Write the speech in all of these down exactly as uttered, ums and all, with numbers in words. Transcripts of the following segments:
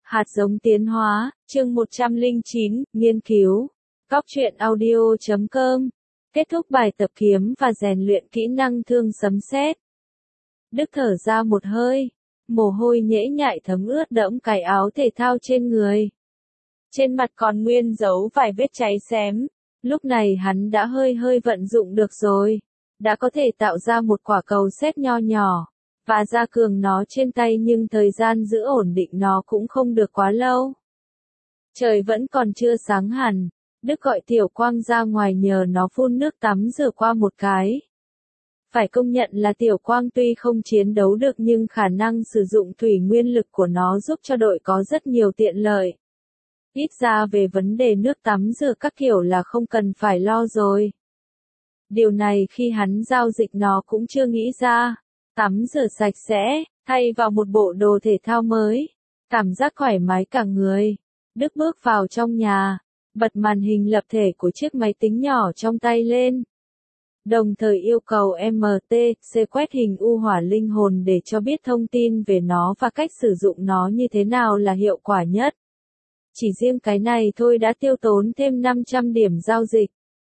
Hạt giống tiến hóa, chương một trăm lẻ chín, nghiên cứu. Góc truyện audio chấm com. Kết thúc bài tập kiếm và rèn luyện kỹ năng thương sấm sét. Đức thở ra một hơi, mồ hôi nhễ nhại thấm ướt đẫm cái áo thể thao trên người. Trên mặt còn nguyên dấu vài vết cháy xém, lúc này hắn đã hơi hơi vận dụng được rồi, đã có thể tạo ra một quả cầu sét nho nhỏ, và gia cường nó trên tay, nhưng thời gian giữ ổn định nó cũng không được quá lâu. Trời vẫn còn chưa sáng hẳn, Đức gọi Tiểu Quang ra ngoài nhờ nó phun nước tắm rửa qua một cái. Phải công nhận là Tiểu Quang tuy không chiến đấu được nhưng khả năng sử dụng thủy nguyên lực của nó giúp cho đội có rất nhiều tiện lợi. Ít ra về vấn đề nước tắm rửa các kiểu là không cần phải lo rồi. Điều này khi hắn giao dịch nó cũng chưa nghĩ ra. Tắm rửa sạch sẽ, thay vào một bộ đồ thể thao mới, cảm giác thoải mái cả người. Đức bước vào trong nhà, bật màn hình lập thể của chiếc máy tính nhỏ trong tay lên. Đồng thời yêu cầu em tê xê quét hình u hỏa linh hồn để cho biết thông tin về nó và cách sử dụng nó như thế nào là hiệu quả nhất. Chỉ riêng cái này thôi đã tiêu tốn thêm năm trăm điểm giao dịch.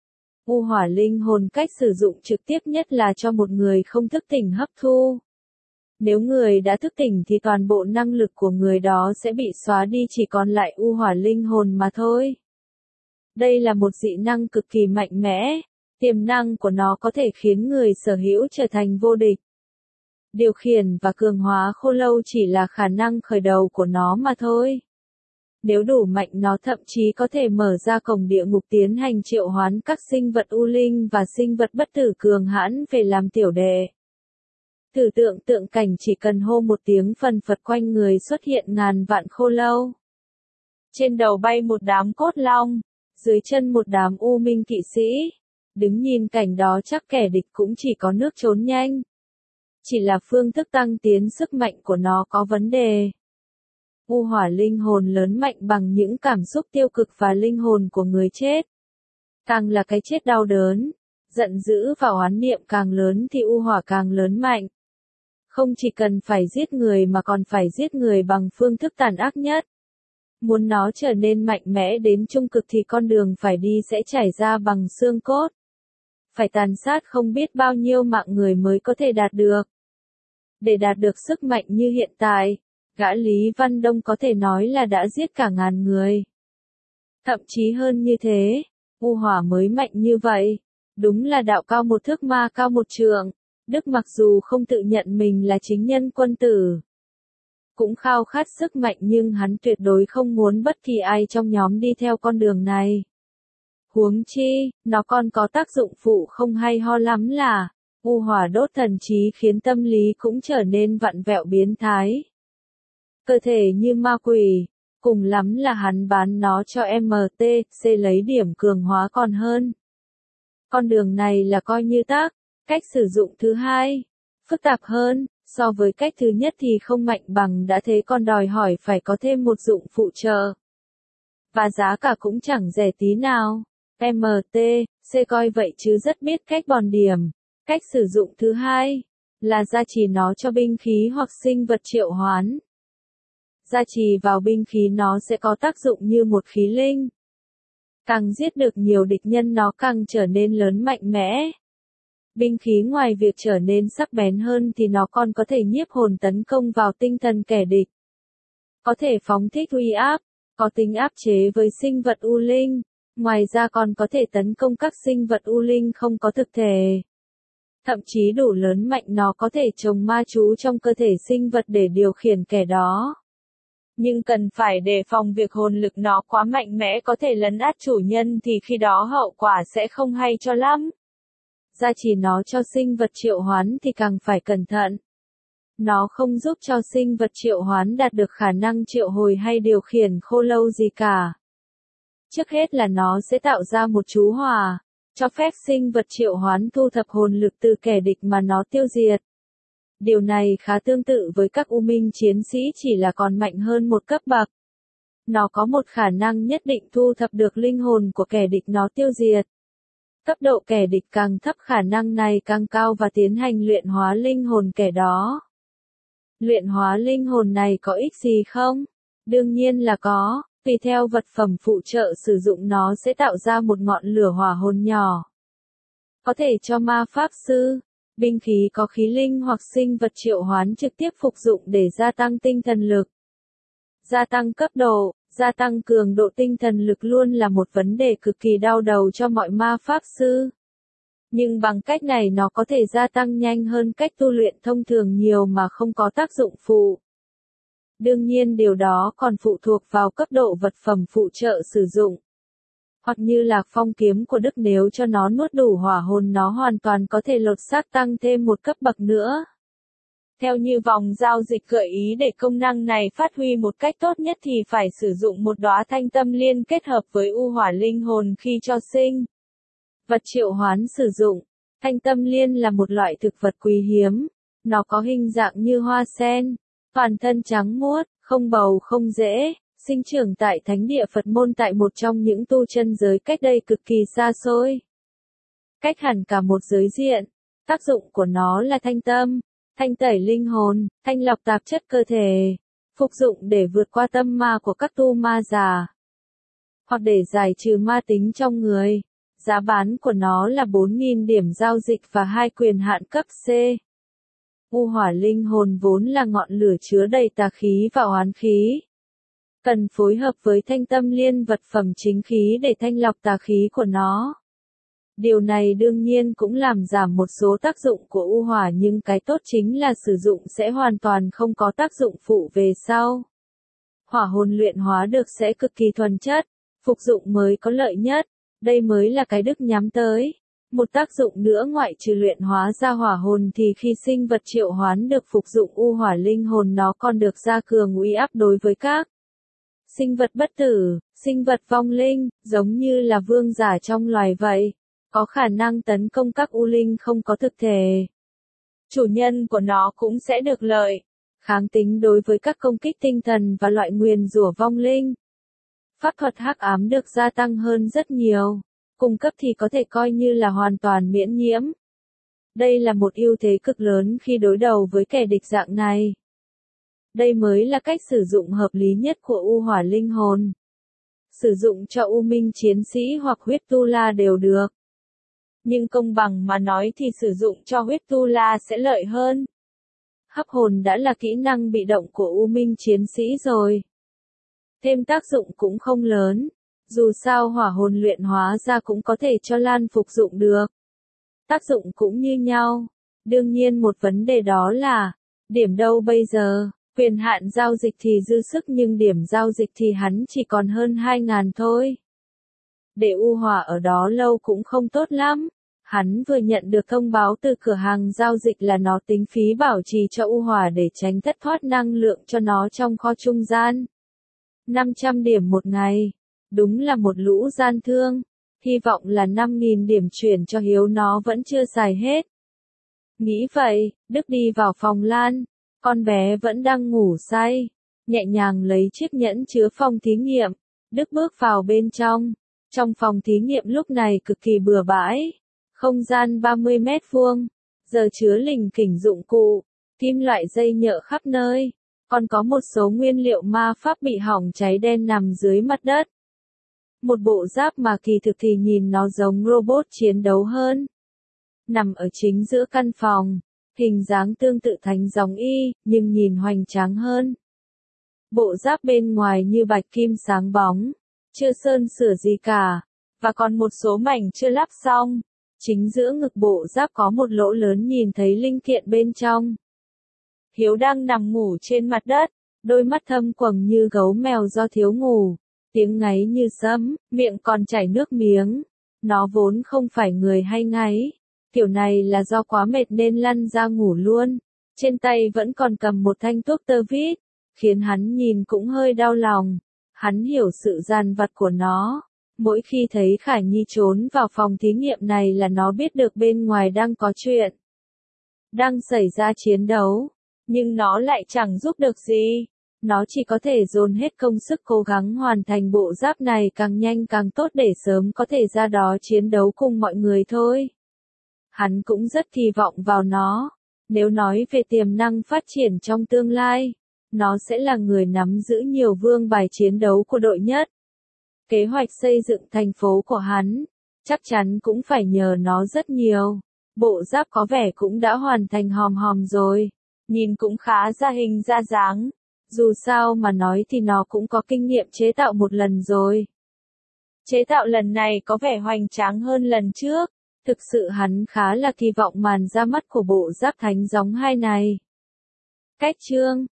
U hỏa linh hồn cách sử dụng trực tiếp nhất là cho một người không thức tỉnh hấp thu. Nếu người đã thức tỉnh thì toàn bộ năng lực của người đó sẽ bị xóa đi, chỉ còn lại u hỏa linh hồn mà thôi. Đây là một dị năng cực kỳ mạnh mẽ, tiềm năng của nó có thể khiến người sở hữu trở thành vô địch. Điều khiển và cường hóa khô lâu chỉ là khả năng khởi đầu của nó mà thôi. Nếu đủ mạnh nó thậm chí có thể mở ra cổng địa ngục tiến hành triệu hoán các sinh vật u linh và sinh vật bất tử cường hãn về làm tiểu đệ. Thử tượng tượng cảnh chỉ cần hô một tiếng phần phật quanh người xuất hiện ngàn vạn khô lâu. Trên đầu bay một đám cốt long, dưới chân một đám u minh kỵ sĩ. Đứng nhìn cảnh đó chắc kẻ địch cũng chỉ có nước trốn nhanh. Chỉ là phương thức tăng tiến sức mạnh của nó có vấn đề. U hỏa linh hồn lớn mạnh bằng những cảm xúc tiêu cực và linh hồn của người chết. Càng là cái chết đau đớn, giận dữ và oán niệm càng lớn thì u hỏa càng lớn mạnh. Không chỉ cần phải giết người mà còn phải giết người bằng phương thức tàn ác nhất. Muốn nó trở nên mạnh mẽ đến trung cực thì con đường phải đi sẽ trải ra bằng xương cốt. Phải tàn sát không biết bao nhiêu mạng người mới có thể đạt được. Để đạt được sức mạnh như hiện tại, gã Lý Văn Đông có thể nói là đã giết cả ngàn người. Thậm chí hơn như thế, u hỏa mới mạnh như vậy. Đúng là đạo cao một thước ma cao một trượng. Đức mặc dù không tự nhận mình là chính nhân quân tử, cũng khao khát sức mạnh, nhưng hắn tuyệt đối không muốn bất kỳ ai trong nhóm đi theo con đường này. Huống chi, nó còn có tác dụng phụ không hay ho lắm là, u hỏa đốt thần trí khiến tâm lý cũng trở nên vặn vẹo biến thái. Cơ thể như ma quỷ, cùng lắm là hắn bán nó cho em tê xê lấy điểm cường hóa còn hơn. Con đường này là coi như tác, cách sử dụng thứ hai, phức tạp hơn, so với cách thứ nhất thì không mạnh bằng, đã thế còn đòi hỏi phải có thêm một dụng phụ trợ. Và giá cả cũng chẳng rẻ tí nào. em tê xê coi vậy chứ rất biết cách bòn điểm. Cách sử dụng thứ hai là gia trì nó cho binh khí hoặc sinh vật triệu hoán. Gia trì vào binh khí nó sẽ có tác dụng như một khí linh. Càng giết được nhiều địch nhân nó càng trở nên lớn mạnh mẽ. Binh khí ngoài việc trở nên sắc bén hơn thì nó còn có thể nhiếp hồn tấn công vào tinh thần kẻ địch. Có thể phóng thích uy áp, có tính áp chế với sinh vật u linh, ngoài ra còn có thể tấn công các sinh vật u linh không có thực thể. Thậm chí đủ lớn mạnh nó có thể trồng ma chú trong cơ thể sinh vật để điều khiển kẻ đó. Nhưng cần phải đề phòng việc hồn lực nó quá mạnh mẽ có thể lấn át chủ nhân thì khi đó hậu quả sẽ không hay cho lắm. Gia trì nó cho sinh vật triệu hoán thì càng phải cẩn thận. Nó không giúp cho sinh vật triệu hoán đạt được khả năng triệu hồi hay điều khiển khô lâu gì cả. Trước hết là nó sẽ tạo ra một chú hỏa, cho phép sinh vật triệu hoán thu thập hồn lực từ kẻ địch mà nó tiêu diệt. Điều này khá tương tự với các u minh chiến sĩ, chỉ là còn mạnh hơn một cấp bậc. Nó có một khả năng nhất định thu thập được linh hồn của kẻ địch nó tiêu diệt. Cấp độ kẻ địch càng thấp khả năng này càng cao và tiến hành luyện hóa linh hồn kẻ đó. Luyện hóa linh hồn này có ích gì không? Đương nhiên là có, tùy theo vật phẩm phụ trợ sử dụng nó sẽ tạo ra một ngọn lửa hỏa hồn nhỏ. Có thể cho ma pháp sư, binh khí có khí linh hoặc sinh vật triệu hoán trực tiếp phục dụng để gia tăng tinh thần lực. Gia tăng cấp độ, gia tăng cường độ tinh thần lực luôn là một vấn đề cực kỳ đau đầu cho mọi ma pháp sư. Nhưng bằng cách này nó có thể gia tăng nhanh hơn cách tu luyện thông thường nhiều mà không có tác dụng phụ. Đương nhiên điều đó còn phụ thuộc vào cấp độ vật phẩm phụ trợ sử dụng. Hoặc như Lạc Phong kiếm của Đức, nếu cho nó nuốt đủ hỏa hồn nó hoàn toàn có thể lột xác tăng thêm một cấp bậc nữa. Theo như vòng giao dịch gợi ý, để công năng này phát huy một cách tốt nhất thì phải sử dụng một đóa thanh tâm liên kết hợp với u hỏa linh hồn khi cho sinh. Vật triệu hoán sử dụng. Thanh tâm liên là một loại thực vật quý hiếm. Nó có hình dạng như hoa sen, toàn thân trắng muốt, không bầu không rễ, sinh trưởng tại thánh địa Phật môn tại một trong những tu chân giới cách đây cực kỳ xa xôi. Cách hẳn cả một giới diện. Tác dụng của nó là thanh tâm, thanh tẩy linh hồn, thanh lọc tạp chất cơ thể, phục dụng để vượt qua tâm ma của các tu ma già, hoặc để giải trừ ma tính trong người. Giá bán của nó là bốn nghìn điểm giao dịch và hai quyền hạn cấp C. U hỏa linh hồn vốn là ngọn lửa chứa đầy tà khí và oán khí. Cần phối hợp với thanh tâm liên vật phẩm chính khí để thanh lọc tà khí của nó. Điều này đương nhiên cũng làm giảm một số tác dụng của u hỏa, nhưng cái tốt chính là sử dụng sẽ hoàn toàn không có tác dụng phụ về sau. Hỏa hồn luyện hóa được sẽ cực kỳ thuần chất, phục dụng mới có lợi nhất. Đây mới là cái Đức nhắm tới. Một tác dụng nữa ngoại trừ luyện hóa ra hỏa hồn thì khi sinh vật triệu hoán được phục dụng u hỏa linh hồn nó còn được gia cường uy áp đối với các sinh vật bất tử, sinh vật vong linh, giống như là vương giả trong loài vậy. Có khả năng tấn công các u linh không có thực thể. Chủ nhân của nó cũng sẽ được lợi. Kháng tính đối với các công kích tinh thần và loại nguyền rủa vong linh. Pháp thuật hắc ám được gia tăng hơn rất nhiều. Cung cấp thì có thể coi như là hoàn toàn miễn nhiễm. Đây là một ưu thế cực lớn khi đối đầu với kẻ địch dạng này. Đây mới là cách sử dụng hợp lý nhất của u hỏa linh hồn. Sử dụng cho u minh chiến sĩ hoặc huyết tu la đều được. Nhưng công bằng mà nói thì sử dụng cho huyết tu la sẽ lợi hơn. Hấp hồn đã là kỹ năng bị động của u minh chiến sĩ rồi. Thêm tác dụng cũng không lớn. Dù sao hỏa hồn luyện hóa ra cũng có thể cho Lan phục dụng được. Tác dụng cũng như nhau. Đương nhiên một vấn đề đó là, điểm đâu bây giờ? Quyền hạn giao dịch thì dư sức nhưng điểm giao dịch thì hắn chỉ còn hơn hai ngàn thôi. Để u hỏa ở đó lâu cũng không tốt lắm. Hắn vừa nhận được thông báo từ cửa hàng giao dịch là nó tính phí bảo trì cho u hỏa để tránh thất thoát năng lượng cho nó trong kho trung gian. năm trăm điểm một ngày. Đúng là một lũ gian thương. Hy vọng là năm nghìn điểm chuyển cho Hiếu nó vẫn chưa xài hết. Nghĩ vậy, Đức đi vào phòng Lan. Con bé vẫn đang ngủ say. Nhẹ nhàng lấy chiếc nhẫn chứa phòng thí nghiệm. Đức bước vào bên trong. Trong phòng thí nghiệm lúc này cực kỳ bừa bãi. Không gian ba mươi mét vuông. Giờ chứa lình kỉnh dụng cụ. Kim loại dây nhợ khắp nơi. Còn có một số nguyên liệu ma pháp bị hỏng cháy đen nằm dưới mặt đất. Một bộ giáp mà kỳ thực thì nhìn nó giống robot chiến đấu hơn. Nằm ở chính giữa căn phòng. Hình dáng tương tự thánh gióng y, nhưng nhìn hoành tráng hơn. Bộ giáp bên ngoài như bạch kim sáng bóng. Chưa sơn sửa gì cả. Và còn một số mảnh chưa lắp xong. Chính giữa ngực bộ giáp có một lỗ lớn nhìn thấy linh kiện bên trong. Hiếu đang nằm ngủ trên mặt đất. Đôi mắt thâm quầng như gấu mèo do thiếu ngủ. Tiếng ngáy như sấm, miệng còn chảy nước miếng. Nó vốn không phải người hay ngáy. Kiểu này là do quá mệt nên lăn ra ngủ luôn. Trên tay vẫn còn cầm một thanh thuốc tơ vít. Khiến hắn nhìn cũng hơi đau lòng. Hắn hiểu sự dằn vặt của nó. Mỗi khi thấy Khải Nhi trốn vào phòng thí nghiệm này là nó biết được bên ngoài đang có chuyện. Đang xảy ra chiến đấu. Nhưng nó lại chẳng giúp được gì. Nó chỉ có thể dồn hết công sức cố gắng hoàn thành bộ giáp này càng nhanh càng tốt để sớm có thể ra đó chiến đấu cùng mọi người thôi. Hắn cũng rất kỳ vọng vào nó. Nếu nói về tiềm năng phát triển trong tương lai, nó sẽ là người nắm giữ nhiều vương bài chiến đấu của đội nhất. Kế hoạch xây dựng thành phố của hắn, chắc chắn cũng phải nhờ nó rất nhiều. Bộ giáp có vẻ cũng đã hoàn thành hòm hòm rồi, nhìn cũng khá ra hình ra dáng. Dù sao mà nói thì nó cũng có kinh nghiệm chế tạo một lần rồi. Chế tạo lần này có vẻ hoành tráng hơn lần trước. Thực sự hắn khá là kỳ vọng màn ra mắt của bộ giáp thánh gióng hai này. Cách chương